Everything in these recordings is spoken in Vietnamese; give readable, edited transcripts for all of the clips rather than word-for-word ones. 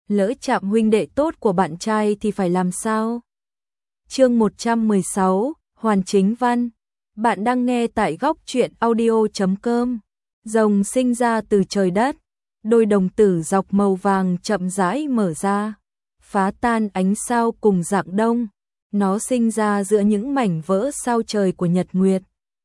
lỡ chạm huynh đệ tốt của bạn trai thì phải làm sao? Chương 116, Hoàn Chính Văn. Bạn đang nghe tại góc truyện audio.com. Rồng sinh ra từ trời đất, đôi đồng tử dọc màu vàng chậm rãi mở ra, phá tan ánh sao cùng rạng đông. Nó sinh ra giữa những mảnh vỡ sao trời của nhật nguyệt.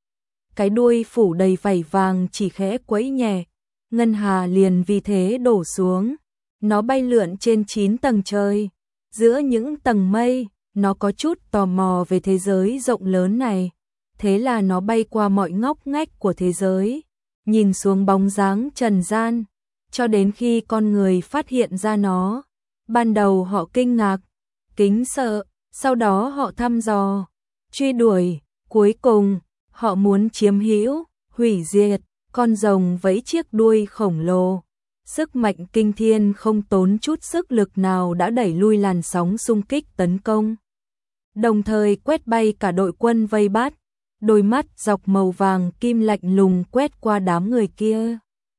Cái đuôi phủ đầy vảy vàng chỉ khẽ quẫy nhẹ, ngân hà liền vì thế đổ xuống. Nó bay lượn trên 9 tầng trời. Giữa những tầng mây, nó có chút tò mò về thế giới rộng lớn này. Thế là nó bay qua mọi ngóc ngách của thế giới, nhìn xuống bóng dáng trần gian, cho đến khi con người phát hiện ra nó. Ban đầu họ kinh ngạc, kính sợ, sau đó họ thăm dò, truy đuổi, cuối cùng họ muốn chiếm hữu, hủy diệt. Con rồng vẫy chiếc đuôi khổng lồ, sức mạnh kinh thiên không tốn chút sức lực nào đã đẩy lui làn sóng xung kích tấn công, đồng thời quét bay cả đội quân vây bắt. Đôi mắt dọc màu vàng kim lạnh lùng quét qua đám người kia.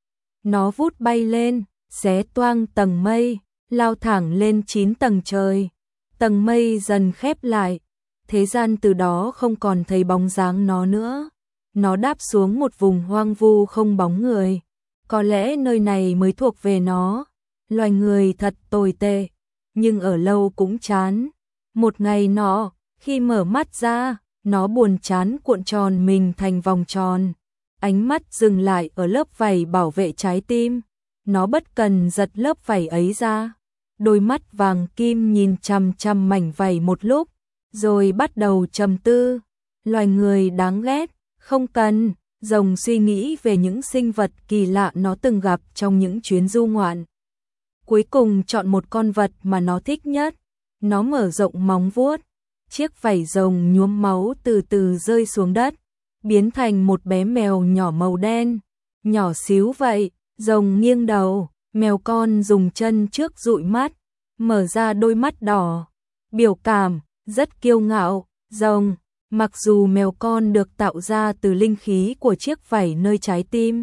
Nó vút bay lên, xé toang tầng mây, lao thẳng lên 9 tầng trời. Tầng mây dần khép lại, thế gian từ đó không còn thấy bóng dáng nó nữa. Nó đáp xuống một vùng hoang vu không bóng người. Có lẽ nơi này mới thuộc về nó. Loài người thật tồi tệ, nhưng ở lâu cũng chán. Một ngày nọ, khi mở mắt ra, nó buồn chán cuộn tròn mình thành vòng tròn. Ánh mắt dừng lại ở lớp vảy bảo vệ trái tim. Nó bất cần giật lớp vảy ấy ra. Đôi mắt vàng kim nhìn chằm chằm mảnh vảy một lúc, rồi bắt đầu trầm tư. Loài người đáng ghét, không cần. Rồng suy nghĩ về những sinh vật kỳ lạ nó từng gặp trong những chuyến du ngoạn. Cuối cùng chọn một con vật mà nó thích nhất. Nó mở rộng móng vuốt. Chiếc vảy rồng nhuốm máu từ từ rơi xuống đất, biến thành một bé mèo nhỏ màu đen. Nhỏ xíu vậy, rồng nghiêng đầu, mèo con dùng chân trước dụi mắt, mở ra đôi mắt đỏ. Biểu cảm, rất kiêu ngạo, rồng. Mặc dù mèo con được tạo ra từ linh khí của chiếc vảy nơi trái tim,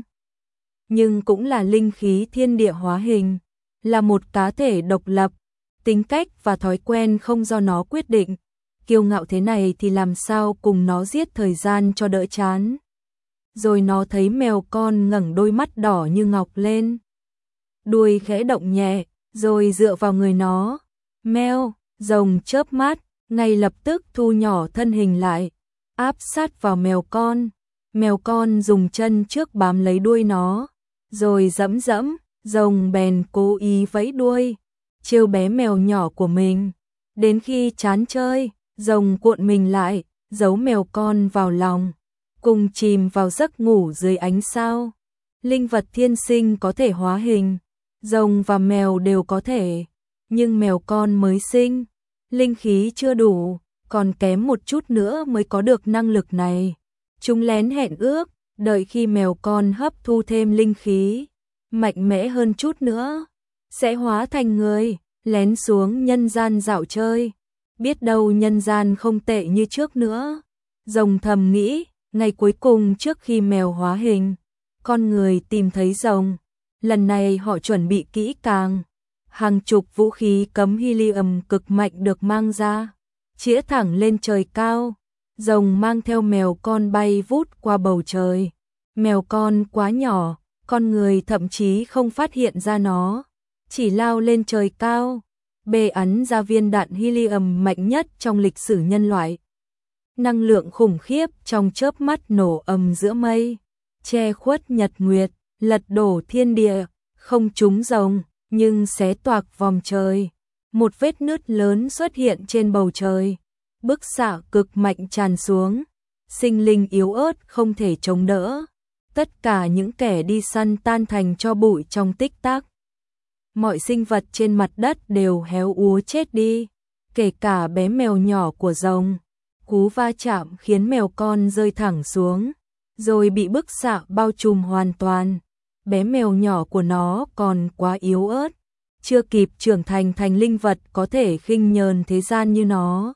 nhưng cũng là linh khí thiên địa hóa hình, là một cá thể độc lập, tính cách và thói quen không do nó quyết định. Kiêu ngạo thế này thì làm sao cùng nó giết thời gian cho đỡ chán. Rồi nó thấy mèo con ngẩng đôi mắt đỏ như ngọc lên. Đuôi khẽ động nhẹ, rồi dựa vào người nó. Meo, rồng chớp mắt, ngay lập tức thu nhỏ thân hình lại, áp sát vào mèo con. Mèo con dùng chân trước bám lấy đuôi nó, rồi dẫm dẫm, rồng bèn cố ý vẫy đuôi, trêu bé mèo nhỏ của mình. Đến khi chán chơi, rồng cuộn mình lại, giấu mèo con vào lòng, cùng chìm vào giấc ngủ dưới ánh sao. Linh vật thiên sinh có thể hóa hình, rồng và mèo đều có thể, nhưng mèo con mới sinh, linh khí chưa đủ, còn kém một chút nữa mới có được năng lực này. Chúng lén hẹn ước, đợi khi mèo con hấp thu thêm linh khí mạnh mẽ hơn chút nữa, sẽ hóa thành người, lén xuống nhân gian dạo chơi. Biết đâu nhân gian không tệ như trước nữa. Rồng thầm nghĩ. Ngày cuối cùng trước khi mèo hóa hình, con người tìm thấy rồng. Lần này họ chuẩn bị kỹ càng. Hàng chục vũ khí cấm helium cực mạnh được mang ra, chĩa thẳng lên trời cao. Rồng mang theo mèo con bay vút qua bầu trời. Mèo con quá nhỏ, con người thậm chí không phát hiện ra nó, chỉ lao lên trời cao, bê ẵn ra viên đạn helium mạnh nhất trong lịch sử nhân loại. Năng lượng khủng khiếp trong chớp mắt nổ ầm giữa mây, che khuất nhật nguyệt, lật đổ thiên địa, không trúng rồng, nhưng xé toạc vòng trời. Một vết nứt lớn xuất hiện trên bầu trời, bức xạ cực mạnh tràn xuống, sinh linh yếu ớt không thể chống đỡ. Tất cả những kẻ đi săn tan thành tro bụi trong tích tắc. Mọi sinh vật trên mặt đất đều héo úa chết đi, kể cả bé mèo nhỏ của rồng. Cú va chạm khiến mèo con rơi thẳng xuống, rồi bị bức xạ bao trùm hoàn toàn. Bé mèo nhỏ của nó còn quá yếu ớt, chưa kịp trưởng thành thành linh vật có thể khinh nhờn thế gian như nó.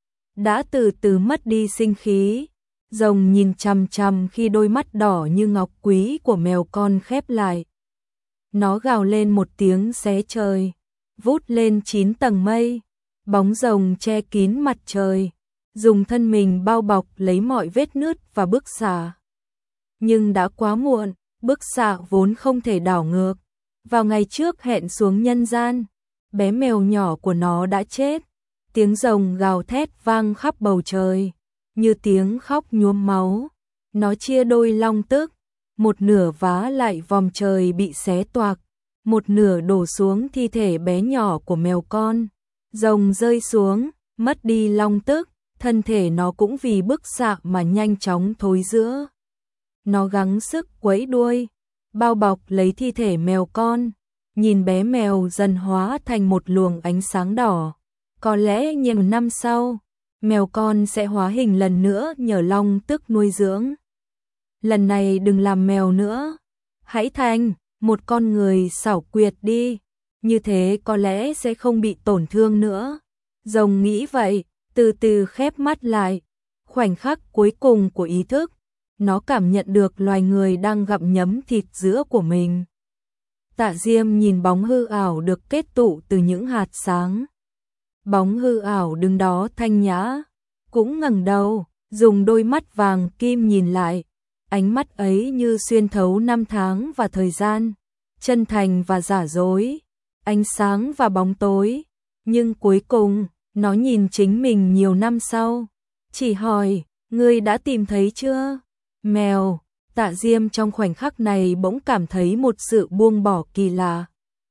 Đã từ từ mất đi sinh khí. Rồng nhìn chằm chằm khi đôi mắt đỏ như ngọc quý của mèo con khép lại. Nó gào lên một tiếng xé trời, vút lên 9 tầng mây, bóng rồng che kín mặt trời, dùng thân mình bao bọc lấy mọi vết nứt và bức xạ. Nhưng đã quá muộn, bức xạ vốn không thể đảo ngược. Vào ngày trước hẹn xuống nhân gian, bé mèo nhỏ của nó đã chết. Tiếng rồng gào thét vang khắp bầu trời, như tiếng khóc nhuốm máu. Nó chia đôi long tức, một nửa vá lại vòm trời bị xé toạc, một nửa đổ xuống thi thể bé nhỏ của mèo con. Rồng rơi xuống, mất đi long tức, thân thể nó cũng vì bức xạ mà nhanh chóng thối rữa. Nó gắng sức quẫy đuôi, bao bọc lấy thi thể mèo con, nhìn bé mèo dần hóa thành một luồng ánh sáng đỏ. Có lẽ nhiều năm sau, mèo con sẽ hóa hình lần nữa nhờ long tức nuôi dưỡng. Lần này đừng làm mèo nữa, hãy thành một con người xảo quyệt đi, như thế có lẽ sẽ không bị tổn thương nữa. Rồng nghĩ vậy, từ từ khép mắt lại. Khoảnh khắc cuối cùng của ý thức, nó cảm nhận được loài người đang gặm nhấm thịt giữa của mình. Tạ Diêm nhìn bóng hư ảo được kết tụ từ những hạt sáng. Bóng hư ảo đứng đó thanh nhã, cũng ngẩng đầu, dùng đôi mắt vàng kim nhìn lại. Ánh mắt ấy như xuyên thấu năm tháng và thời gian, chân thành và giả dối, ánh sáng và bóng tối. Nhưng cuối cùng, nó nhìn chính mình nhiều năm sau, chỉ hỏi, ngươi đã tìm thấy chưa? Mèo. Tạ Diêm trong khoảnh khắc này bỗng cảm thấy một sự buông bỏ kỳ lạ.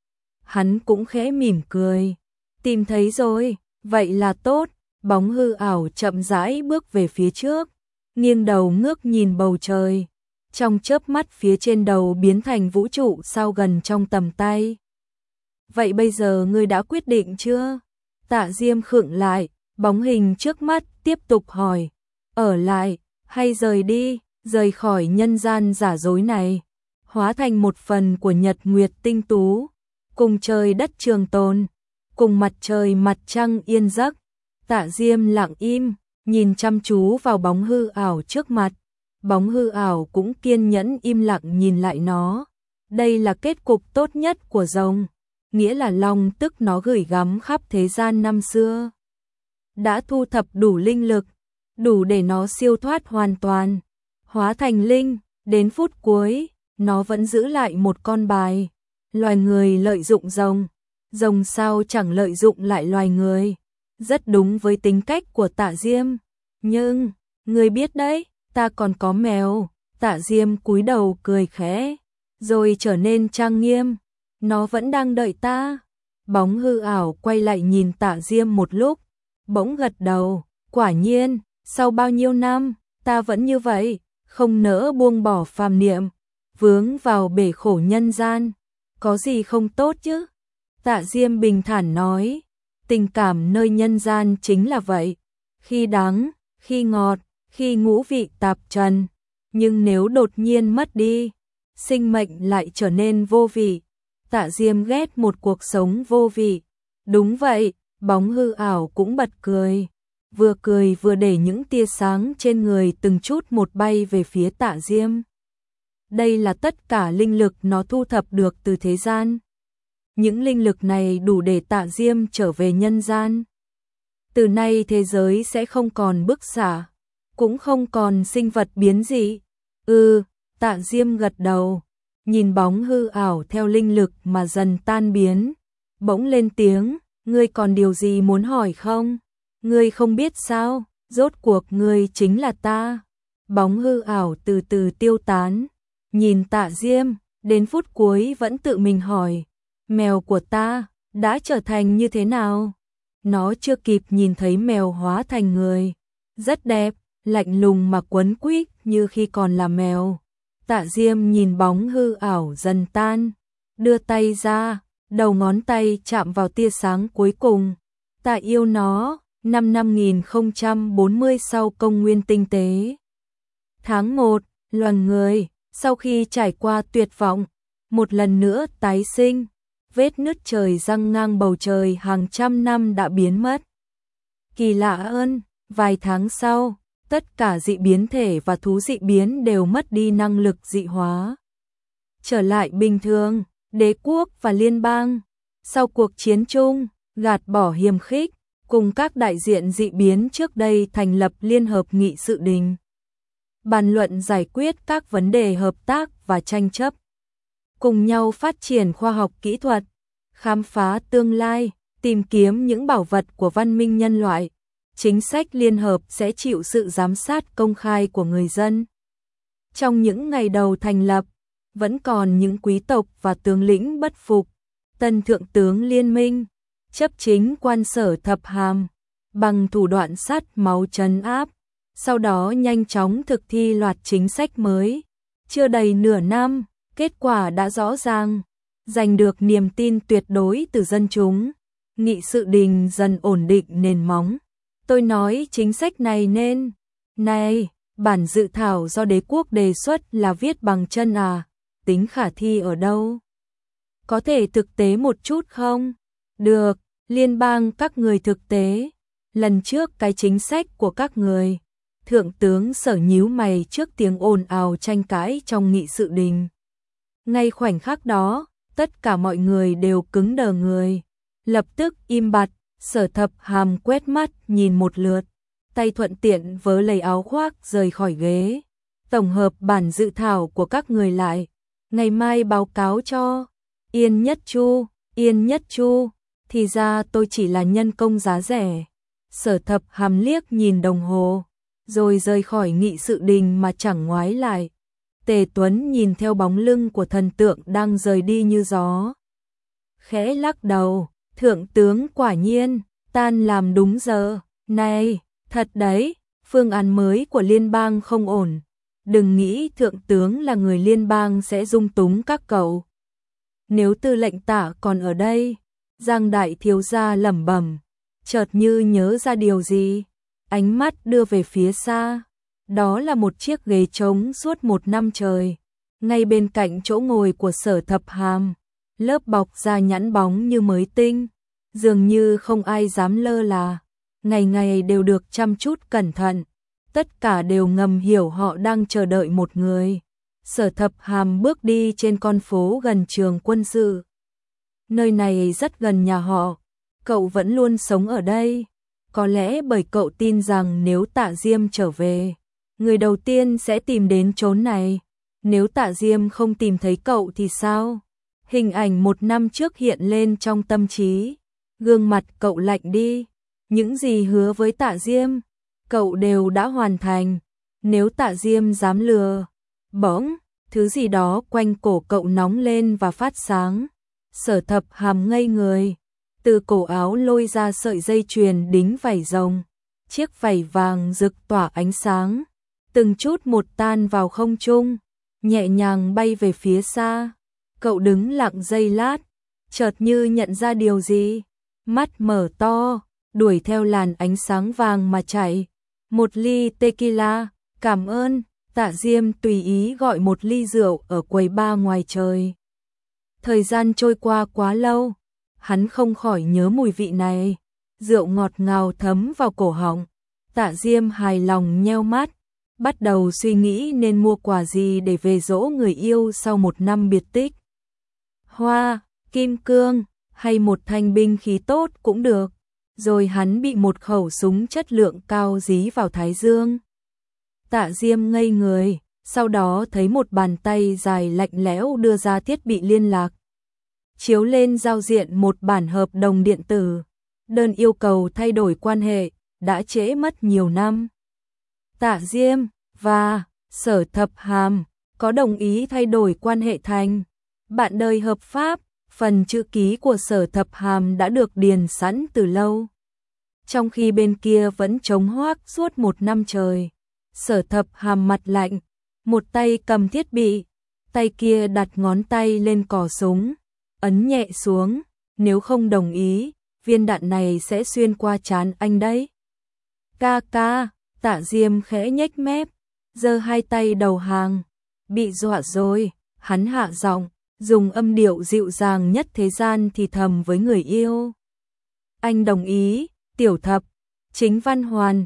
Hắn cũng khẽ mỉm cười. Tìm thấy rồi, vậy là tốt. Bóng hư ảo chậm rãi bước về phía trước, nghiêng đầu ngước nhìn bầu trời. Trong chớp mắt phía trên đầu biến thành vũ trụ sao gần trong tầm tay. Vậy bây giờ ngươi đã quyết định chưa? Tạ Diêm khựng lại, bóng hình trước mắt tiếp tục hỏi. Ở lại, hay rời đi, rời khỏi nhân gian giả dối này, hóa thành một phần của nhật nguyệt tinh tú, cùng trời đất trường tồn, cùng mặt trời mặt trăng yên giấc. Tạ Diêm lặng im, nhìn chăm chú vào bóng hư ảo trước mặt. Bóng hư ảo cũng kiên nhẫn im lặng nhìn lại nó. Đây là kết cục tốt nhất của rồng, nghĩa là long tức nó gửi gắm khắp thế gian năm xưa đã thu thập đủ linh lực, đủ để nó siêu thoát hoàn toàn, hóa thành linh. Đến phút cuối, nó vẫn giữ lại một con bài. Loài người lợi dụng rồng, rồng sao chẳng lợi dụng lại loài người. Rất đúng với tính cách của Tạ Diêm. Nhưng, người biết đấy, ta còn có mèo. Tạ Diêm cúi đầu cười khẽ, rồi trở nên trang nghiêm. Nó vẫn đang đợi ta. Bóng hư ảo quay lại nhìn Tạ Diêm một lúc, bỗng gật đầu. Quả nhiên, sau bao nhiêu năm, ta vẫn như vậy, không nỡ buông bỏ phàm niệm, vướng vào bể khổ nhân gian. Có gì không tốt chứ? Tạ Diêm bình thản nói. Tình cảm nơi nhân gian chính là vậy, khi đắng, khi ngọt, khi ngũ vị tạp trần, nhưng nếu đột nhiên mất đi, sinh mệnh lại trở nên vô vị. Tạ Diêm ghét một cuộc sống vô vị. Đúng vậy, bóng hư ảo cũng bật cười vừa để những tia sáng trên người từng chút một bay về phía Tạ Diêm. Đây là tất cả linh lực nó thu thập được từ thế gian. Những linh lực này đủ để Tạ Diêm trở về nhân gian. Từ nay thế giới sẽ không còn bức xạ, cũng không còn sinh vật biến dị. Tạ Diêm gật đầu, nhìn bóng hư ảo theo linh lực mà dần tan biến, bỗng lên tiếng, ngươi còn điều gì muốn hỏi không? Ngươi không biết sao, rốt cuộc ngươi chính là ta. Bóng hư ảo từ từ tiêu tán, nhìn Tạ Diêm, đến phút cuối vẫn tự mình hỏi, mèo của ta đã trở thành như thế nào? Nó chưa kịp nhìn thấy mèo hóa thành người, rất đẹp, lạnh lùng mà quấn quýt như khi còn là mèo. Tạ Diêm nhìn bóng hư ảo dần tan, đưa tay ra, đầu ngón tay chạm vào tia sáng cuối cùng. Ta yêu nó. Năm 5040 sau công nguyên tinh tế. Tháng 1, loài người, sau khi trải qua tuyệt vọng, một lần nữa tái sinh. Vết nứt trời răng ngang bầu trời hàng trăm năm đã biến mất. Kỳ lạ ơn, vài tháng sau, tất cả dị biến thể và thú dị biến đều mất đi năng lực dị hóa. Trở lại bình thường, đế quốc và liên bang, Sau cuộc chiến chung, gạt bỏ hiềm khích, cùng các đại diện dị biến trước đây thành lập Liên hợp nghị sự đình. Bàn luận giải quyết các vấn đề hợp tác và tranh chấp. Cùng nhau phát triển khoa học kỹ thuật, khám phá tương lai, tìm kiếm những bảo vật của văn minh nhân loại. Chính sách liên hợp sẽ chịu sự giám sát công khai của người dân. Trong những ngày đầu thành lập, vẫn còn những quý tộc và tướng lĩnh bất phục. Tân thượng tướng liên minh, chấp chính quan Sở Thập Hàm, bằng thủ đoạn sát máu trấn áp, sau đó nhanh chóng thực thi loạt chính sách mới. Chưa đầy nửa năm, kết quả đã rõ ràng, giành được niềm tin tuyệt đối từ dân chúng. Nghị sự đình dần ổn định nền móng. Tôi nói chính sách này nên, này, bản dự thảo do đế quốc đề xuất là viết bằng chân à, tính khả thi ở đâu? Có thể thực tế một chút không? Được, liên bang các người thực tế. Lần trước cái chính sách của các người. Thượng tướng Sở nhíu mày trước tiếng ồn ào tranh cãi trong nghị sự đình. Ngay khoảnh khắc đó, tất cả mọi người đều cứng đờ người. Lập tức im bặt, Sở Thập Hàm quét mắt nhìn một lượt. Tay thuận tiện vớ lấy áo khoác rời khỏi ghế. Tổng hợp bản dự thảo của các người lại. Ngày mai báo cáo cho. Yên Nhất Chu, thì ra tôi chỉ là nhân công giá rẻ. Sở Thập Hàm liếc nhìn đồng hồ, rồi rời khỏi nghị sự đình mà chẳng ngoái lại. Tề Tuấn nhìn theo bóng lưng của thần tượng đang rời đi như gió. Khẽ lắc đầu, thượng tướng quả nhiên, tan làm đúng giờ. Này, thật đấy, phương án mới của liên bang không ổn. Đừng nghĩ thượng tướng là người liên bang sẽ dung túng các cậu. Nếu tư lệnh tả còn ở đây, Giang đại thiếu gia lẩm bẩm, chợt như nhớ ra điều gì, ánh mắt đưa về phía xa. Đó là một chiếc ghế trống suốt một năm trời, ngay bên cạnh chỗ ngồi của Sở Thập Hàm, lớp bọc da nhẵn bóng như mới tinh, dường như không ai dám lơ là, ngày ngày đều được chăm chút cẩn thận, tất cả đều ngầm hiểu họ đang chờ đợi một người. Sở Thập Hàm bước đi trên con phố gần trường quân sự. Nơi này rất gần nhà họ, cậu vẫn luôn sống ở đây. Có lẽ bởi cậu tin rằng nếu Tạ Diêm trở về, người đầu tiên sẽ tìm đến chốn này. Nếu Tạ Diêm không tìm thấy cậu thì sao? Hình ảnh một năm trước hiện lên trong tâm trí. Gương mặt cậu lạnh đi. Những gì hứa với Tạ Diêm, cậu đều đã hoàn thành. Nếu Tạ Diêm dám lừa, bỗng, thứ gì đó quanh cổ cậu nóng lên và phát sáng. Sở Thập Hàm ngây người, từ cổ áo lôi ra sợi dây chuyền đính vảy rồng, chiếc vảy vàng rực tỏa ánh sáng, từng chút một tan vào không trung, nhẹ nhàng bay về phía xa. Cậu đứng lặng giây lát, chợt như nhận ra điều gì, mắt mở to, đuổi theo làn ánh sáng vàng mà chạy. Một ly tequila, cảm ơn. Tạ Diêm tùy ý gọi một ly rượu ở quầy bar ngoài trời. Thời gian trôi qua quá lâu, hắn không khỏi nhớ mùi vị này. Rượu ngọt ngào thấm vào cổ họng. Tạ Diêm hài lòng nheo mắt, bắt đầu suy nghĩ nên mua quà gì để về dỗ người yêu sau một năm biệt tích. Hoa, kim cương, hay một thanh binh khí tốt cũng được. Rồi hắn bị một khẩu súng chất lượng cao dí vào thái dương. Tạ Diêm ngây người, sau đó thấy một bàn tay dài lạnh lẽo đưa ra thiết bị liên lạc. Chiếu lên giao diện một bản hợp đồng điện tử, đơn yêu cầu thay đổi quan hệ, đã trễ mất nhiều năm. Tạ Diêm và Sở Thập Hàm có đồng ý thay đổi quan hệ thành bạn đời hợp pháp, phần chữ ký của Sở Thập Hàm đã được điền sẵn từ lâu. Trong khi bên kia vẫn trống hoác suốt một năm trời. Sở Thập Hàm mặt lạnh, một tay cầm thiết bị, tay kia đặt ngón tay lên cò súng, ấn nhẹ xuống, nếu không đồng ý, viên đạn này sẽ xuyên qua trán anh đấy. Ca ca, Tạ Diêm khẽ nhếch mép, giơ hai tay đầu hàng, bị dọa rồi, hắn hạ giọng, dùng âm điệu dịu dàng nhất thế gian thì thầm với người yêu. Anh đồng ý, Tiểu Thập, Chính Văn hoàn,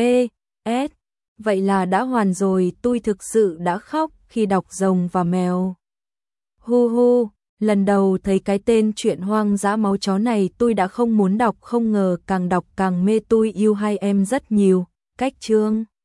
P.S. Vậy là đã hoàn rồi, tôi thực sự đã khóc khi đọc Rồng và Mèo. Hu hu, Lần đầu thấy cái tên truyện hoang dã máu chó này tôi đã không muốn đọc, không ngờ càng đọc càng mê, tôi yêu hai em rất nhiều. Cách chương